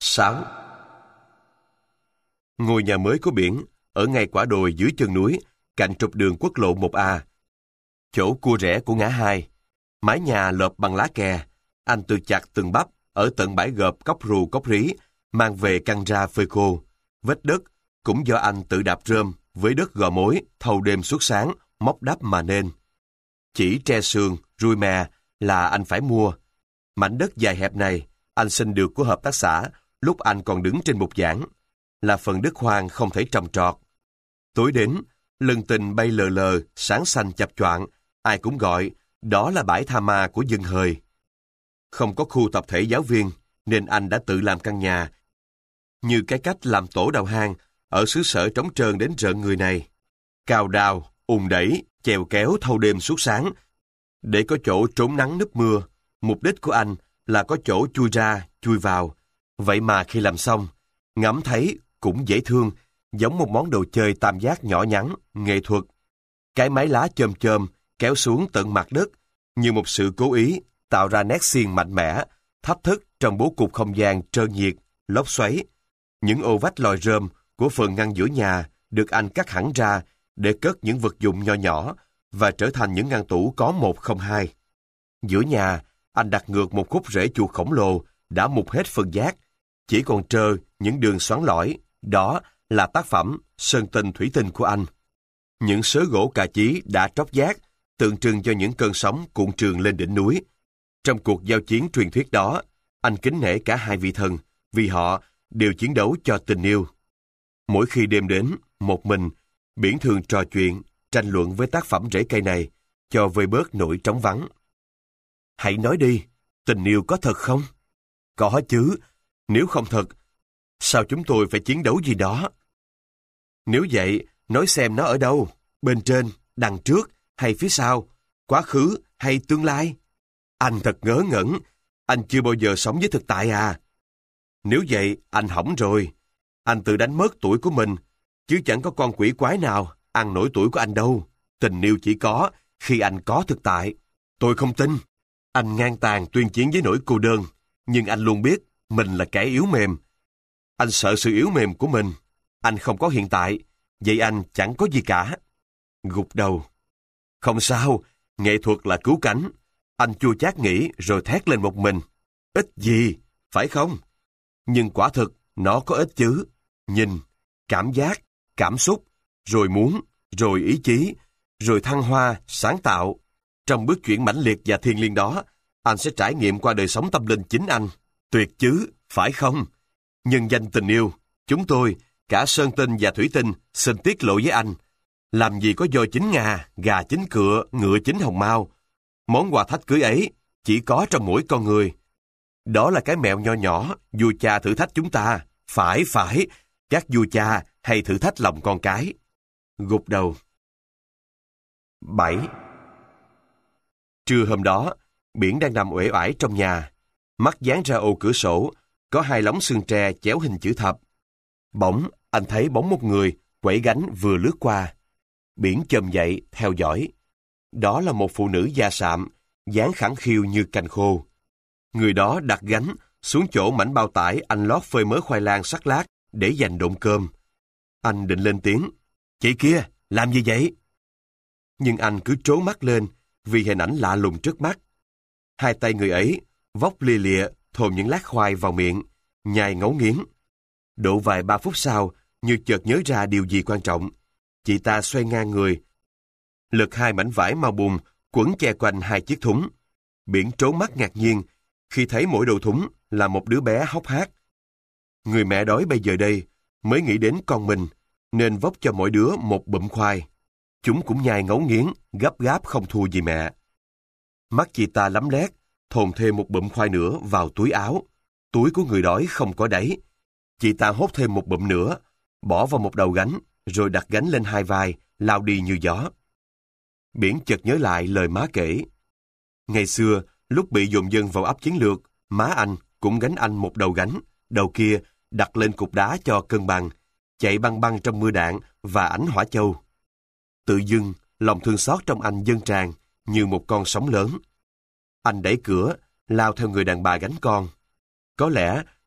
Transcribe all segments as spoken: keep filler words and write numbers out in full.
sáu. Ngôi nhà mới có biển, ở ngay quả đồi dưới chân núi, cạnh trục đường quốc lộ một A. Chỗ cua rẽ của ngã hai. Mái nhà lợp bằng lá kè. Anh tự chặt từng bắp ở tận bãi gợp cốc rù cốc rí, mang về căng ra phơi khô. Vết đất cũng do anh tự đạp rơm với đất gò mối, thâu đêm suốt sáng, móc đắp mà nên. Chỉ tre sườn, ruồi mè là anh phải mua. Mảnh đất dài hẹp này, anh xin được của hợp tác xã lúc anh còn đứng trên bục giảng. Là phần đất hoang không thể trồng trọt. Tối đến, lân tình bay lờ lờ, sáng xanh chập choạng, ai cũng gọi, đó là bãi tha ma của dân hời. Không có khu tập thể giáo viên, nên anh đã tự làm căn nhà, như cái cách làm tổ đào hang ở xứ sở trống trơn đến rợn người này. Cào đào, ùn đẩy, chèo kéo thâu đêm suốt sáng, để có chỗ trốn nắng núp mưa. Mục đích của anh là có chỗ chui ra, chui vào. Vậy mà khi làm xong, ngắm thấy cũng dễ thương, giống một món đồ chơi tam giác nhỏ nhắn, nghệ thuật. Cái mái lá chôm chôm kéo xuống tận mặt đất, như một sự cố ý tạo ra nét xiên mạnh mẽ, thách thức trong bố cục không gian trơn nhiệt, lốc xoáy. Những ô vách lòi rơm của phần ngăn giữa nhà được anh cắt hẳn ra để cất những vật dụng nho nhỏ và trở thành những ngăn tủ có một không hai. Giữa nhà, anh đặt ngược một khúc rễ chuột khổng lồ đã mục hết phần giác, chỉ còn trơ những đường xoắn lõi. Đó là tác phẩm sơn tinh thủy tinh của anh. Những sớ gỗ cà chí đã tróc giác, tượng trưng cho những cơn sóng cuộn trườn lên đỉnh núi. Trong cuộc giao chiến truyền thuyết đó, anh kính nể cả hai vị thần, vì họ đều chiến đấu cho tình yêu. Mỗi khi đêm đến, một mình, Biển thường trò chuyện, tranh luận với tác phẩm rễ cây này, cho vơi bớt nỗi trống vắng. Hãy nói đi, tình yêu có thật không? Có chứ, nếu không thật, sao chúng tôi phải chiến đấu gì đó? Nếu vậy, nói xem nó ở đâu, bên trên, đằng trước, hay phía sau, quá khứ hay tương lai? Anh thật ngớ ngẩn, anh chưa bao giờ sống với thực tại à? Nếu vậy, anh hỏng rồi. Anh tự đánh mất tuổi của mình, chứ chẳng có con quỷ quái nào ăn nổi tuổi của anh đâu. Tình yêu chỉ có khi anh có thực tại. Tôi không tin. Anh ngang tàn tuyên chiến với nỗi cô đơn, nhưng anh luôn biết mình là kẻ yếu mềm. Anh sợ sự yếu mềm của mình. Anh không có hiện tại, vậy anh chẳng có gì cả. Gục đầu. Không sao, nghệ thuật là cứu cánh. Anh chua chát nghĩ rồi thét lên một mình. Ích gì, phải không? Nhưng quả thực, nó có ích chứ. Nhìn, cảm giác, cảm xúc, rồi muốn, rồi ý chí, rồi thăng hoa, sáng tạo. Trong bước chuyển mãnh liệt và thiêng liêng đó, anh sẽ trải nghiệm qua đời sống tâm linh chính anh. Tuyệt chứ, phải không? Nhân danh tình yêu, chúng tôi, cả sơn tinh và thủy tinh, xin tiết lộ với anh. Làm gì có voi chín ngà, gà chín cựa, ngựa chín hồng mao. Món quà thách cưới ấy chỉ có trong mỗi con người. Đó là cái mẹo nho nhỏ, vua cha thử thách chúng ta. Phải, phải, các vua cha hay thử thách lòng con cái. Gục đầu. bảy. Trưa hôm đó, Biển đang nằm uể oải trong nhà. Mắt dán ra ô cửa sổ, có hai lóng xương tre chéo hình chữ thập. Bỗng, anh thấy bóng một người, quẩy gánh vừa lướt qua. Biển chồm dậy, theo dõi. Đó là một phụ nữ da sạm, dáng khẳng khiu như cành khô. Người đó đặt gánh xuống chỗ mảnh bao tải anh lót phơi mớ khoai lang sắc lát để dành độn cơm. Anh định lên tiếng. Chị kia, làm gì vậy? Nhưng anh cứ trố mắt lên vì hình ảnh lạ lùng trước mắt. Hai tay người ấy, vóc lia lịa, thồm những lát khoai vào miệng, nhai ngấu nghiến. Độ vài ba phút sau, như chợt nhớ ra điều gì quan trọng. Chị ta xoay ngang người, lật hai mảnh vải màu bùn quấn che quanh hai chiếc thúng. Biển trố mắt ngạc nhiên khi thấy mỗi đầu thúng là một đứa bé hốc hác. Người mẹ đói bây giờ đây mới nghĩ đến con mình, nên vốc cho mỗi đứa một bụm khoai. Chúng cũng nhai ngấu nghiến, gấp gáp không thua gì mẹ. Mắt chị ta lấm lét, thồn thêm một bụm khoai nữa vào túi áo. Túi của người đói không có đáy. Chị ta hốt thêm một bụm nữa, bỏ vào một đầu gánh, rồi đặt gánh lên hai vai, lao đi như gió. Biển chợt nhớ lại lời má kể. Ngày xưa, lúc bị dồn dần vào ấp chiến lược, má anh cũng gánh anh một đầu gánh, đầu kia đặt lên cục đá cho cân bằng, chạy băng băng trong mưa đạn và ánh hỏa châu. Tự dưng, lòng thương xót trong anh dâng tràn như một con sóng lớn. Anh đẩy cửa, lao theo người đàn bà gánh con. Có lẽ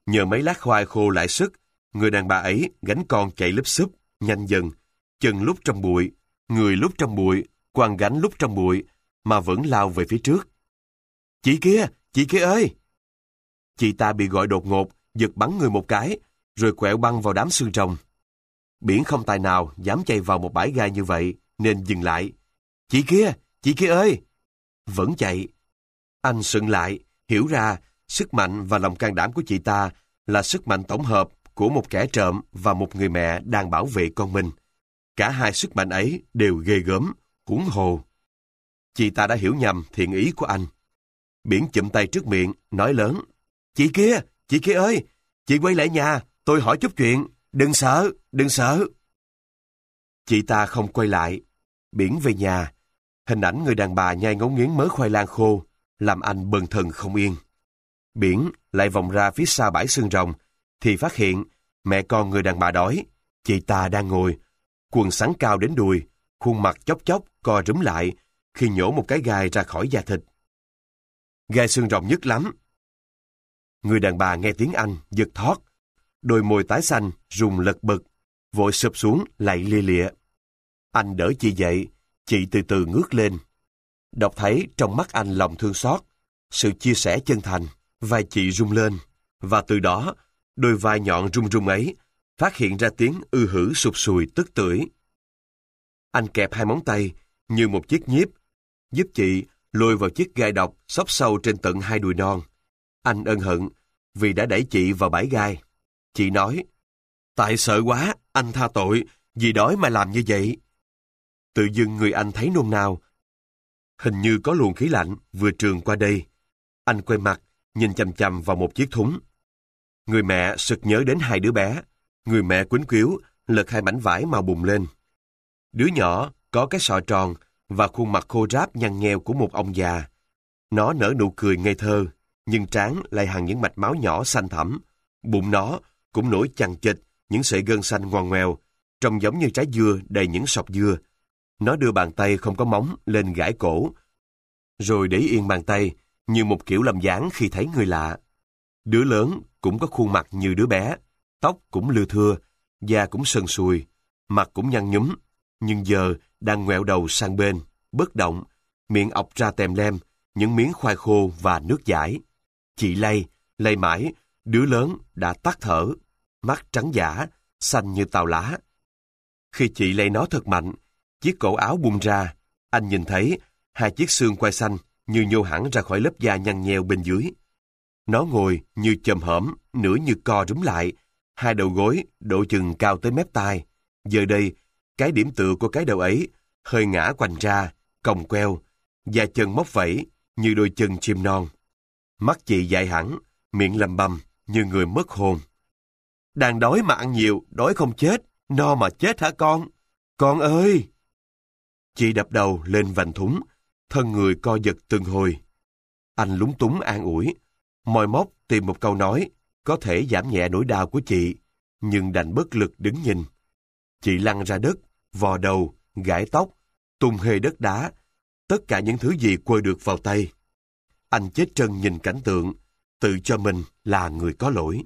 Nhờ mấy lát khoai khô lại sức, người đàn bà ấy gánh con chạy lúp xúp, nhanh dần, chân lúc trong bụi, người lúc trong bụi, quàng gánh lúc trong bụi, mà vẫn lao về phía trước. Chị kia, chị kia ơi! Chị ta bị gọi đột ngột, giật bắn người một cái, rồi quẹo băng vào đám xương rồng. Biển không tài nào dám chạy vào một bãi gai như vậy, nên dừng lại. Chị kia, chị kia ơi! Vẫn chạy. Anh sững lại, hiểu ra sức mạnh và lòng can đảm của chị ta là sức mạnh tổng hợp của một kẻ trộm và một người mẹ đang bảo vệ con mình. Cả hai sức mạnh ấy đều ghê gớm, huống hồ. Chị ta đã hiểu nhầm thiện ý của anh. Biển chụm tay trước miệng, nói lớn. Chị kia, chị kia ơi! Chị quay lại nhà, tôi hỏi chút chuyện. Đừng sợ, đừng sợ. Chị ta không quay lại. Biển về nhà. Hình ảnh người đàn bà nhai ngấu nghiến mớ khoai lang khô, làm anh bần thần không yên. Biển lại vòng ra phía sau bãi xương rồng, thì phát hiện mẹ con người đàn bà đói. Chị ta đang ngồi, quần sắn cao đến đùi, khuôn mặt chốc chốc co rúm lại khi nhổ một cái gai ra khỏi da thịt. Gai xương rồng nhức lắm. Người đàn bà nghe tiếng anh, giật thót, đôi môi tái xanh, rùng lật bật, vội sụp xuống lạy lia lịa. Anh đỡ chị dậy, chị từ từ ngước lên. Đọc thấy trong mắt anh lòng thương xót, sự chia sẻ chân thành, vai chị rung lên, và từ đó, đôi vai nhọn rung rung ấy phát hiện ra tiếng ư hử sụp sùi tức tưởi. Anh kẹp hai móng tay như một chiếc nhíp, giúp chị lôi vào chiếc gai độc xốc sâu trên tận hai đùi non. Anh ân hận vì đã đẩy chị vào bãi gai. Chị nói, tại sợ quá, anh tha tội, vì đói mà làm như vậy. Tự dưng người anh thấy nôn nao. Hình như có luồng khí lạnh vừa trườn qua đây. Anh quay mặt, nhìn chằm chằm vào một chiếc thúng. Người mẹ sực nhớ đến hai đứa bé. Người mẹ quýnh quýu, lật hai mảnh vải màu bùng lên. Đứa nhỏ có cái sọ tròn và khuôn mặt khô ráp nhăn nheo của một ông già. Nó nở nụ cười ngây thơ, nhưng trán lại hằn những mạch máu nhỏ xanh thẳm. Bụng nó cũng nổi chằng chịt những sợi gân xanh ngoằn ngoèo, trông giống như trái dưa đầy những sọc dưa. Nó đưa bàn tay không có móng lên gãi cổ, rồi để yên bàn tay như một kiểu làm dáng khi thấy người lạ. Đứa lớn cũng có khuôn mặt như đứa bé, tóc cũng lưa thưa, da cũng sần sùi, mặt cũng nhăn nhúm, nhưng giờ đang ngoẹo đầu sang bên, bất động, miệng ọc ra tèm lem những miếng khoai khô và nước dãi. Chị lay, lay mãi, đứa lớn đã tắt thở, mắt trắng dã, xanh như tàu lá. Khi chị lay nó thật mạnh, chiếc cổ áo bung ra, anh nhìn thấy hai chiếc xương quai xanh như nhô hẳn ra khỏi lớp da nhăn nheo bên dưới. Nó ngồi như chồm hổm, nửa như co rúm lại, hai đầu gối độ chừng cao tới mép tai. Giờ đây, cái điểm tựa của cái đầu ấy hơi ngã quành ra, còng queo, da chân móc vẫy như đôi chân chim non. Mắt chị dại hẳn, miệng lầm bầm như người mất hồn. Đang đói mà ăn nhiều, đói không chết, no mà chết hả con? Con ơi! Chị đập đầu lên vành thúng, thân người co giật từng hồi. Anh lúng túng an ủi, moi móc tìm một câu nói có thể giảm nhẹ nỗi đau của chị, nhưng đành bất lực đứng nhìn. Chị lăn ra đất, vò đầu, gãi tóc, tung hê đất đá, tất cả những thứ gì quơ được vào tay. Anh chết trân nhìn cảnh tượng, tự cho mình là người có lỗi.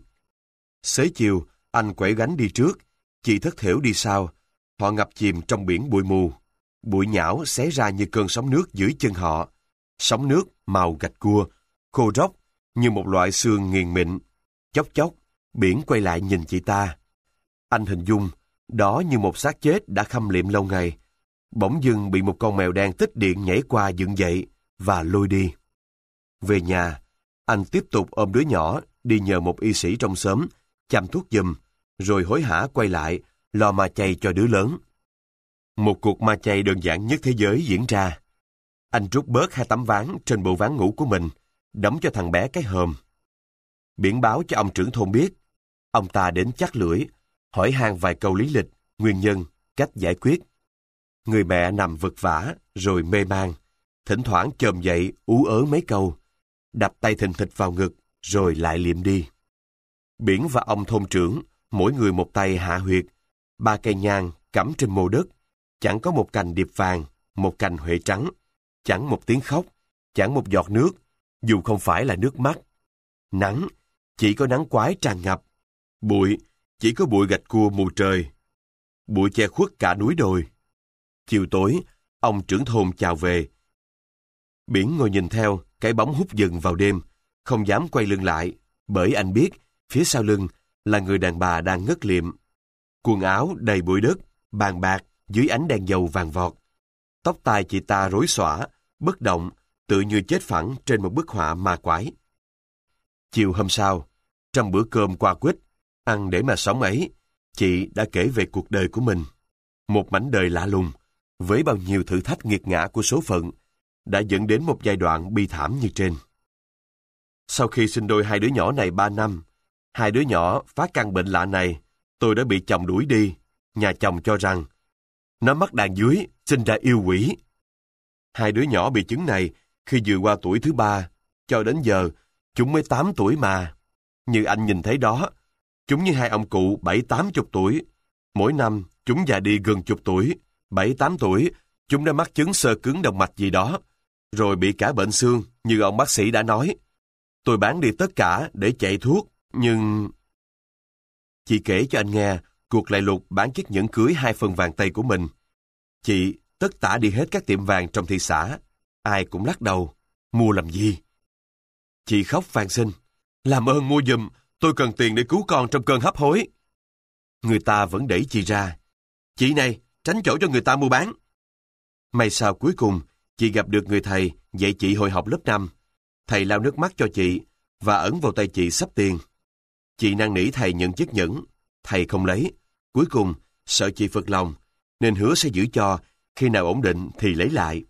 Xế chiều, anh quẩy gánh đi trước, chị thất thểu đi sau. Họ ngập chìm trong biển bụi mù. Bụi nhão xé ra như cơn sóng nước dưới chân họ. Sóng nước màu gạch cua, khô róc như một loại xương nghiền mịn. Chốc chốc, biển quay lại nhìn chị ta. Anh hình dung, đó như một xác chết đã khâm liệm lâu ngày. Bỗng dưng bị một con mèo đen tích điện nhảy qua dựng dậy và lôi đi. Về nhà, anh tiếp tục ôm đứa nhỏ đi nhờ một y sĩ trong xóm chăm thuốc giùm, rồi hối hả quay lại lo ma chay cho đứa lớn. Một cuộc ma chay đơn giản nhất thế giới diễn ra. Anh rút bớt hai tấm ván trên bộ ván ngủ của mình, đóng cho thằng bé cái hòm. Biển báo cho ông trưởng thôn biết. Ông ta đến chắc lưỡi, hỏi han vài câu lý lịch, nguyên nhân, cách giải quyết. Người mẹ nằm vật vã, rồi mê man, thỉnh thoảng chồm dậy ú ớ mấy câu, đập tay thình thịch vào ngực, rồi lại liệm đi. Biển và ông thôn trưởng, mỗi người một tay hạ huyệt, ba cây nhang cắm trên mô đất, chẳng có một cành điệp vàng, một cành huệ trắng, chẳng một tiếng khóc, chẳng một giọt nước, dù không phải là nước mắt. Nắng, chỉ có nắng quái tràn ngập. Bụi, chỉ có bụi gạch cua mù trời. Bụi che khuất cả núi đồi. Chiều tối, ông trưởng thôn chào về. Biển ngồi nhìn theo, cái bóng hút dần vào đêm, không dám quay lưng lại, bởi anh biết phía sau lưng là người đàn bà đang ngất liệm. Quần áo đầy bụi đất, bàn bạc dưới ánh đèn dầu vàng vọt. Tóc tai chị ta rối xõa, bất động, tự như chết phẳng trên một bức họa ma quái. Chiều hôm sau, trong bữa cơm qua quýt, ăn để mà sống ấy, chị đã kể về cuộc đời của mình. Một mảnh đời lạ lùng, với bao nhiêu thử thách nghiệt ngã của số phận, đã dẫn đến một giai đoạn bi thảm như trên. Sau khi sinh đôi hai đứa nhỏ này ba năm, hai đứa nhỏ phát căn bệnh lạ này, tôi đã bị chồng đuổi đi. Nhà chồng cho rằng nó mắc đàn dưới, sinh ra yêu quỷ. Hai đứa nhỏ bị chứng này khi vừa qua tuổi thứ ba, cho đến giờ chúng mới tám tuổi mà. Như anh nhìn thấy đó, chúng như hai ông cụ bảy tám chục tuổi. Mỗi năm chúng già đi gần chục tuổi, bảy tám tuổi chúng đã mắc chứng xơ cứng động mạch gì đó, rồi bị cả bệnh xương như ông bác sĩ đã nói. Tôi bán đi tất cả để chạy thuốc, nhưng... Chị kể cho anh nghe cuộc lại lục bán chiếc nhẫn cưới hai phần vàng tây của mình. Chị tất tả đi hết các tiệm vàng trong thị xã. Ai cũng lắc đầu. Mua làm gì? Chị khóc van xin. Làm ơn mua giùm, tôi cần tiền để cứu con trong cơn hấp hối. Người ta vẫn đẩy chị ra. Chị này, tránh chỗ cho người ta mua bán. May sao cuối cùng, chị gặp được người thầy dạy chị hồi học lớp năm. Thầy lau nước mắt cho chị và ẩn vào tay chị xấp tiền. Chị năn nỉ thầy nhận chiếc nhẫn. Thầy không lấy. Cuối cùng, sợ chị phật lòng, nên hứa sẽ giữ cho, khi nào ổn định thì lấy lại.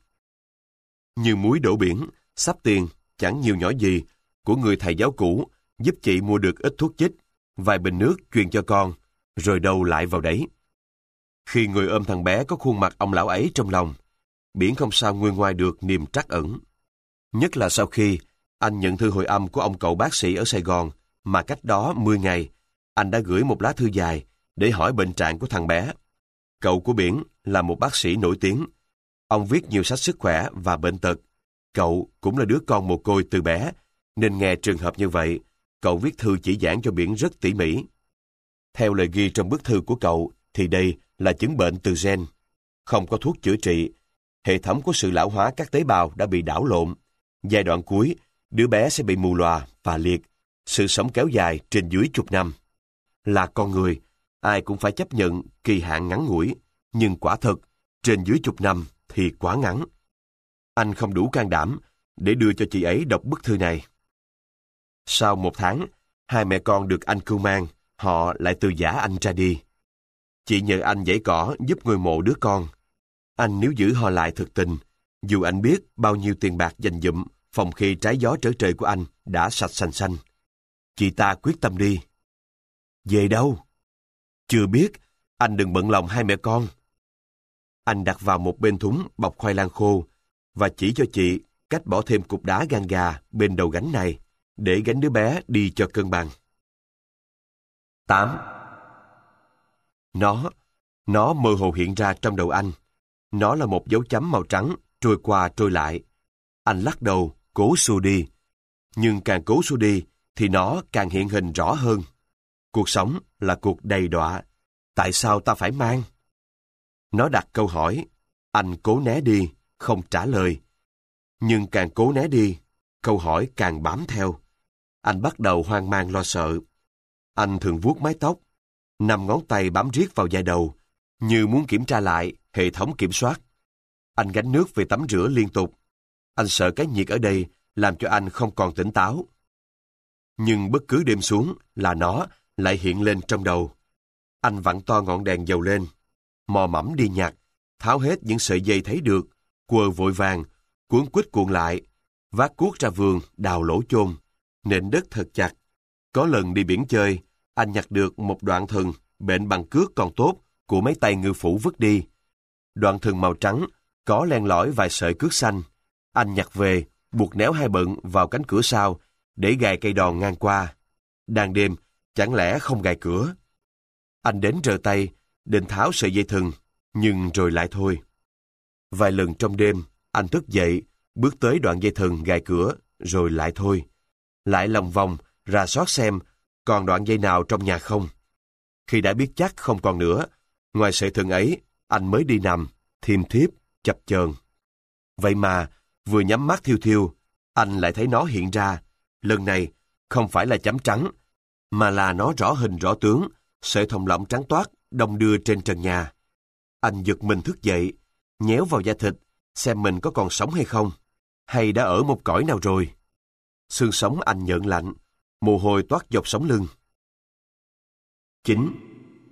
Như muối đổ biển, xấp tiền, chẳng nhiều nhỏ gì, của người thầy giáo cũ, giúp chị mua được ít thuốc chích, vài bình nước truyền cho con, rồi đâu lại vào đấy. Khi người ôm thằng bé có khuôn mặt ông lão ấy trong lòng, biển không sao nguôi ngoai được niềm trắc ẩn. Nhất là sau khi anh nhận thư hồi âm của ông cậu bác sĩ ở Sài Gòn, mà cách đó mười ngày, anh đã gửi một lá thư dài để hỏi bệnh trạng của thằng bé. Cậu của Biển là một bác sĩ nổi tiếng. Ông viết nhiều sách sức khỏe và bệnh tật. Cậu cũng là đứa con mồ côi từ bé, nên nghe trường hợp như vậy, cậu viết thư chỉ giảng cho Biển rất tỉ mỉ. Theo lời ghi trong bức thư của cậu, thì đây là chứng bệnh từ gen. Không có thuốc chữa trị. Hệ thống của sự lão hóa các tế bào đã bị đảo lộn. Giai đoạn cuối, đứa bé sẽ bị mù lòa và liệt. Sự sống kéo dài trên dưới chục năm. Là con người, ai cũng phải chấp nhận kỳ hạn ngắn ngủi, nhưng quả thật, trên dưới chục năm thì quá ngắn. Anh không đủ can đảm để đưa cho chị ấy đọc bức thư này. Sau một tháng, hai mẹ con được anh cưu mang, họ lại từ giã anh ra đi. Chị nhờ anh giãy cỏ giúp người mộ đứa con. Anh nếu giữ họ lại thực tình, dù anh biết bao nhiêu tiền bạc dành dụm phòng khi trái gió trở trời của anh đã sạch xanh xanh. Chị ta quyết tâm đi. Về đâu? Chưa biết, anh đừng bận lòng hai mẹ con. Anh đặt vào một bên thúng bọc khoai lang khô và chỉ cho chị cách bỏ thêm cục đá gan gà bên đầu gánh này để gánh đứa bé đi cho cân bằng. tám. Nó, nó mơ hồ hiện ra trong đầu anh. Nó là một dấu chấm màu trắng trôi qua trôi lại. Anh lắc đầu, cố xua đi. Nhưng càng cố xua đi thì nó càng hiện hình rõ hơn. Cuộc sống là cuộc đầy đọa. Tại sao ta phải mang? Nó đặt câu hỏi. Anh cố né đi, không trả lời. Nhưng càng cố né đi, câu hỏi càng bám theo. Anh bắt đầu hoang mang lo sợ. Anh thường vuốt mái tóc, năm ngón tay bám riết vào da đầu, như muốn kiểm tra lại hệ thống kiểm soát. Anh gánh nước về tắm rửa liên tục. Anh sợ cái nhiệt ở đây làm cho anh không còn tỉnh táo. Nhưng bất cứ đêm xuống là nó lại hiện lên trong đầu. Anh vặn to ngọn đèn dầu lên, mò mẫm đi nhặt, tháo hết những sợi dây thấy được, quờ vội vàng, cuốn quýt cuộn lại, vác cuốc ra vườn đào lỗ chôn, nền đất thật chặt. Có lần đi biển chơi, anh nhặt được một đoạn thừng bện bằng cước còn tốt của mấy tay ngư phủ vứt đi. Đoạn thừng màu trắng có len lỏi vài sợi cước xanh. Anh nhặt về, buộc néo hai bận vào cánh cửa sau để gài cây đòn ngang qua. Đang đêm, chẳng lẽ không gài cửa? Anh đến rờ tay, định tháo sợi dây thừng, nhưng rồi lại thôi. Vài lần trong đêm, anh thức dậy, bước tới đoạn dây thừng gài cửa, rồi lại thôi. Lại lòng vòng, rà soát xem còn đoạn dây nào trong nhà không. Khi đã biết chắc không còn nữa, ngoài sợi thừng ấy, anh mới đi nằm, thiêm thiếp, chập chờn. Vậy mà, vừa nhắm mắt thiêu thiêu, anh lại thấy nó hiện ra. Lần này, không phải là chấm trắng, mà là nó rõ hình rõ tướng, sợi thòng lọng trắng toát, đong đưa trên trần nhà. Anh giật mình thức dậy, nhéo vào da thịt, xem mình có còn sống hay không, hay đã ở một cõi nào rồi. Xương sống anh nhợn lạnh, mồ hôi toát dọc sống lưng. Chín.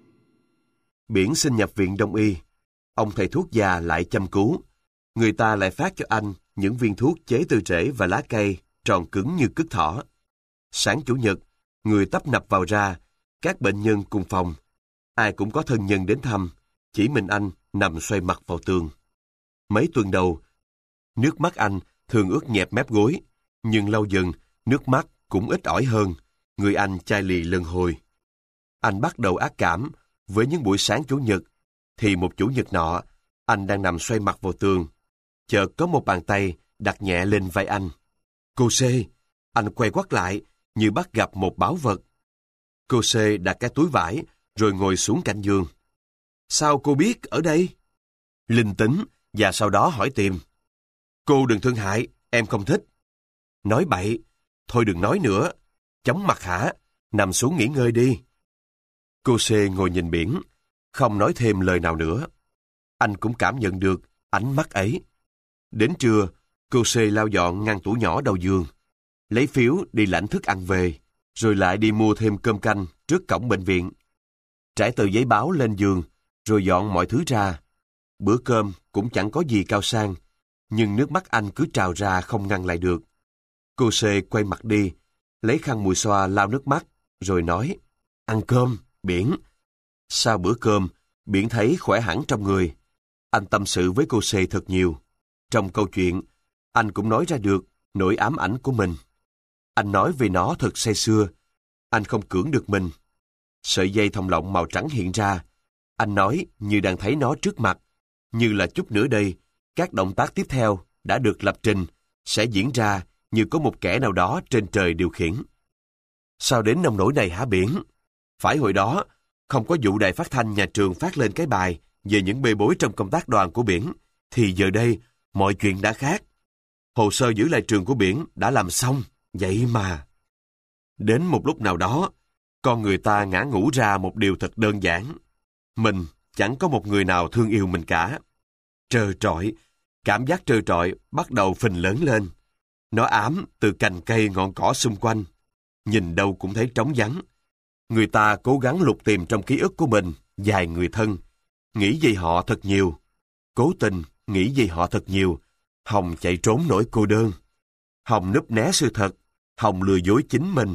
Biển xin nhập viện Đông y. Ông thầy thuốc già lại chăm cứu. Người ta lại phát cho anh những viên thuốc chế từ rễ và lá cây, tròn cứng như cứt thỏ. Sáng Chủ nhật, người tấp nập vào ra, các bệnh nhân cùng phòng. Ai cũng có thân nhân đến thăm, chỉ mình anh nằm xoay mặt vào tường. Mấy tuần đầu, nước mắt anh thường ướt nhẹp mép gối, nhưng lâu dần, nước mắt cũng ít ỏi hơn, người anh chai lì lần hồi. Anh bắt đầu ác cảm với những buổi sáng Chủ nhật, thì một Chủ nhật nọ, anh đang nằm xoay mặt vào tường. Chợt có một bàn tay đặt nhẹ lên vai anh. Cô C, anh quay quắt lại như bắt gặp một báu vật. Cô C đặt cái túi vải rồi ngồi xuống cạnh giường. Sao cô biết ở đây? Linh tính và sau đó hỏi tìm. Cô đừng thương hại, em không thích. Nói bậy, thôi đừng nói nữa. Chóng mặt hả? Nằm xuống nghỉ ngơi đi. Cô C ngồi nhìn biển, không nói thêm lời nào nữa. Anh cũng cảm nhận được ánh mắt ấy. Đến trưa, cô C lau dọn ngăn tủ nhỏ đầu giường, lấy phiếu đi lãnh thức ăn về, rồi lại đi mua thêm cơm canh trước cổng bệnh viện. Trải tờ giấy báo lên giường, rồi dọn mọi thứ ra. Bữa cơm cũng chẳng có gì cao sang, nhưng nước mắt anh cứ trào ra không ngăn lại được. Cô C quay mặt đi, lấy khăn mùi xoa lau nước mắt, rồi nói, ăn cơm, Biển. Sau bữa cơm, Biển thấy khỏe hẳn trong người. Anh tâm sự với cô C thật nhiều. Trong câu chuyện, anh cũng nói ra được nỗi ám ảnh của mình. Anh nói về nó thật say sưa. Anh không cưỡng được mình. Sợi dây thòng lọng màu trắng hiện ra. Anh nói như đang thấy nó trước mặt. Như là chút nữa đây, các động tác tiếp theo đã được lập trình, sẽ diễn ra như có một kẻ nào đó trên trời điều khiển. Sao đến nông nỗi này hả Biển? Phải hồi đó, không có vụ đài phát thanh nhà trường phát lên cái bài về những bê bối trong công tác đoàn của Biển, thì giờ đây, mọi chuyện đã khác. Hồ sơ giữ lại trường của Biển đã làm xong, vậy mà. Đến một lúc nào đó, con người ta ngã ngủ ra một điều thật đơn giản. Mình chẳng có một người nào thương yêu mình cả. Trơ trọi, cảm giác trơ trọi bắt đầu phình lớn lên. Nó ám từ cành cây ngọn cỏ xung quanh. Nhìn đâu cũng thấy trống vắng. Người ta cố gắng lục tìm trong ký ức của mình vài người thân. Nghĩ về họ thật nhiều. Cố tình nghĩ về họ thật nhiều. Hồng chạy trốn nỗi cô đơn. Hồng núp né sự thật. Hồng lừa dối chính mình.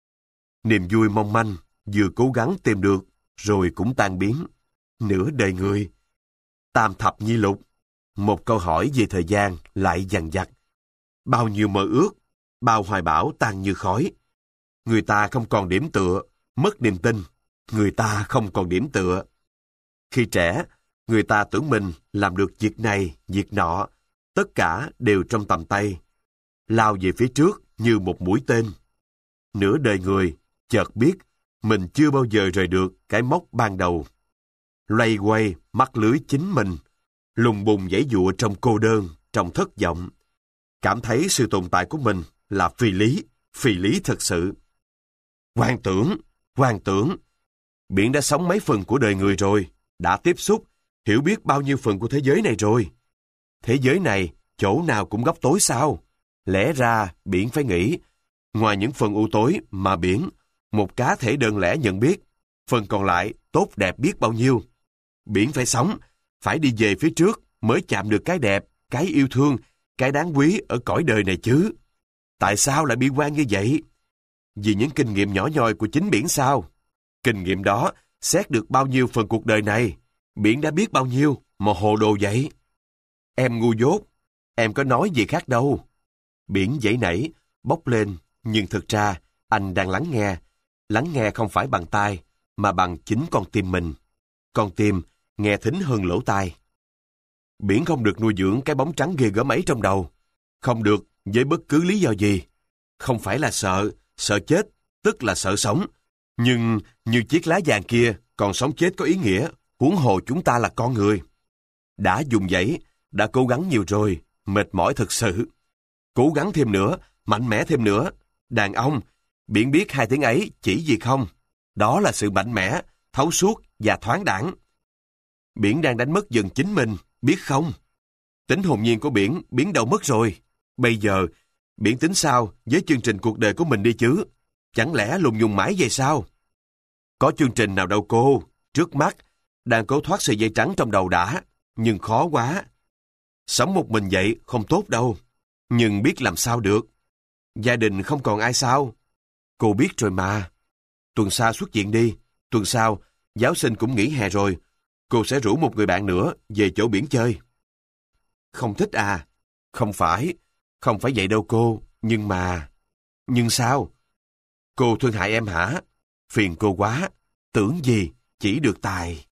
Niềm vui mong manh, vừa cố gắng tìm được, rồi cũng tan biến. Nửa đời người. Tam thập nhi lục. Một câu hỏi về thời gian lại dằn vặt. Bao nhiêu mơ ước, bao hoài bão tan như khói. Người ta không còn điểm tựa, mất niềm tin. Người ta không còn điểm tựa. Khi trẻ, người ta tưởng mình làm được việc này, việc nọ. Tất cả đều trong tầm tay. Lao về phía trước như một mũi tên. Nửa đời người, chợt biết mình chưa bao giờ rời được cái mốc ban đầu. Loay quay, mắc lưới chính mình. Lùng bùng giãy giụa trong cô đơn, trong thất vọng. Cảm thấy sự tồn tại của mình là phi lý, phi lý thật sự. Hoang tưởng, hoang tưởng. Biển đã sống mấy phần của đời người rồi, đã tiếp xúc, hiểu biết bao nhiêu phần của thế giới này rồi. Thế giới này, chỗ nào cũng góc tối sao? Lẽ ra, Biển phải nghĩ, ngoài những phần u tối mà Biển, một cá thể đơn lẻ nhận biết, phần còn lại tốt đẹp biết bao nhiêu. Biển phải sống, phải đi về phía trước mới chạm được cái đẹp, cái yêu thương, cái đáng quý ở cõi đời này chứ. Tại sao lại bi quan như vậy? Vì những kinh nghiệm nhỏ nhoi của chính Biển sao? Kinh nghiệm đó xét được bao nhiêu phần cuộc đời này? Biển đã biết bao nhiêu mà hồ đồ vậy? Em ngu dốt, em có nói gì khác đâu. Biển dãy nảy, bốc lên, nhưng thực ra anh đang lắng nghe. Lắng nghe không phải bằng tai, mà bằng chính con tim mình. Con tim nghe thính hơn lỗ tai. Biển không được nuôi dưỡng cái bóng trắng ghê gớm ấy trong đầu. Không được với bất cứ lý do gì. Không phải là sợ, sợ chết, tức là sợ sống. Nhưng như chiếc lá vàng kia, còn sống chết có ý nghĩa, huống hồ chúng ta là con người. Đã dùng dãy, đã cố gắng nhiều rồi, mệt mỏi thực sự. Cố gắng thêm nữa, mạnh mẽ thêm nữa. Đàn ông, biển biết hai tiếng ấy chỉ gì không? Đó là sự mạnh mẽ, thấu suốt và thoáng đãng. Biển đang đánh mất dần chính mình, biết không? Tính hồn nhiên của biển biến đâu mất rồi. Bây giờ, biển tính sao với chương trình cuộc đời của mình đi chứ? Chẳng lẽ lùng nhùng mãi về sao? Có chương trình nào đâu cô, trước mắt, đang cố thoát sợi dây trắng trong đầu đã, nhưng khó quá. Sống một mình vậy không tốt đâu, nhưng biết làm sao được. Gia đình không còn ai sao? Cô biết rồi mà. Tuần sau xuất viện đi, tuần sau, giáo sinh cũng nghỉ hè rồi, cô sẽ rủ một người bạn nữa về chỗ biển chơi. Không thích à? Không phải, không phải vậy đâu cô, nhưng mà... Nhưng sao? Cô thương hại em hả? Phiền cô quá, tưởng gì, chỉ được tài.